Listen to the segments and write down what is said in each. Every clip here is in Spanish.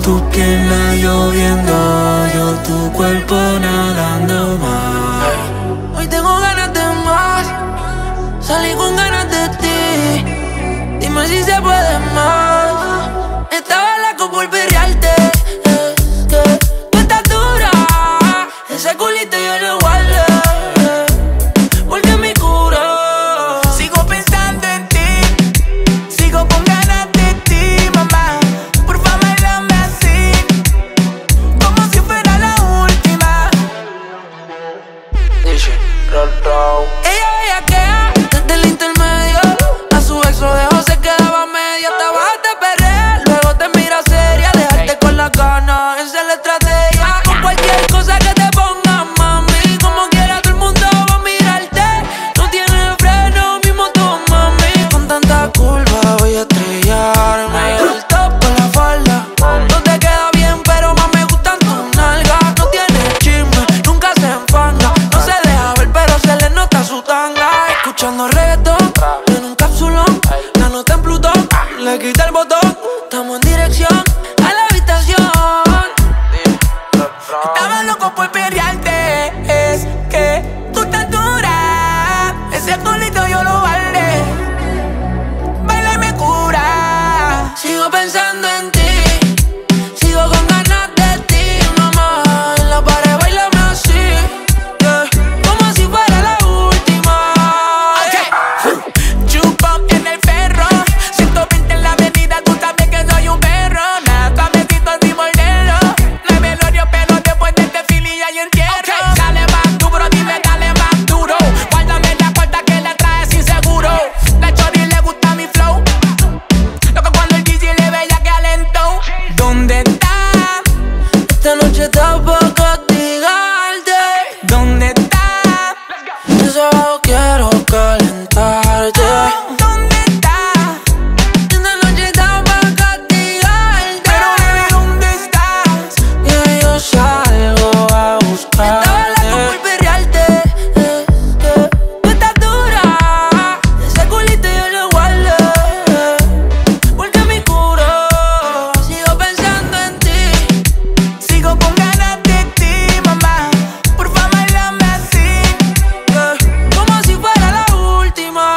Tu piel la lloviendo, yo tu cuerpo nadando más. Hoy tengo ganas de más, salí con ganas de ti. Dime si se puede más. Estaba loco por perrearte, que tú estás dura. Ese culito yo lo guardé, porque me cura. Sigo pensando en ti, sigo con ganas de ti, mamá. Por favor, háblame así, como si fuera la última. Ella bellaquea desde el intermedio. A su ex lo dejó, se quedaba media. Te bajas de perrear, luego te mira seria. Dejarte con las ganas, esa es la estrategia. Con cualquier cosa que te pongas, mami. Como quiera todo el mundo va a mirarte. No tiene freno mi moto, mami. Con tanta curva voy a estrellarme. El top con la falda no te queda bien, pero más me gustan tus nalgas. No tiene chisme, nunca se enfanga. No se deja ver, pero se le nota su tanga. Escuchando reggaetón en un cápsulón, la nota en Plutón, le quita el botón. Estamos en dirección a la habitación. Estaba loco por perrearte, es que tú estás dura. Ese culito yo lo guardé, baila y me cura. Sigo pensando en ti, sigo con ganas de ti, mamá. En la pared bailame así, yeah, como si fuera la última. Chupón en el ferro, 120 en la avenida, tú sabes que soy un perro. Nada, suavecito sin morderlo. No hay velorio, pero después del desfile ya hay entierro. Dale más duro, dime dale más duro. Guárdame la puerta que la trae sin seguro. La chori le gusta mi flow, loco cuando el DJ le ve ya que alentó. ¿Dónde está? Esta noche está pa' castigarte. ¿Dónde está? De sábado quiero calentarte. ¿Dónde está? Esta noche está pa' castigarte. Pero baby, ¿dónde estás? Y yo salgo a buscarte. Estaba loco por perrearte, que tú estás dura. Ese culito yo lo guardé, porque me cura. Sigo pensando en ti, Sigo con ganas de ti, mamá. Por favor, háblame así, yeah, como si fuera la última.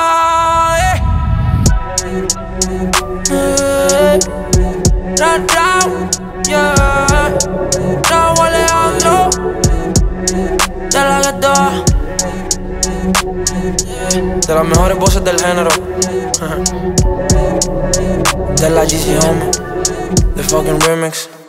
Yeah. Raúl Alejandro, de la gueto, de las mejores voces del género. De la GC Home, the fucking remix.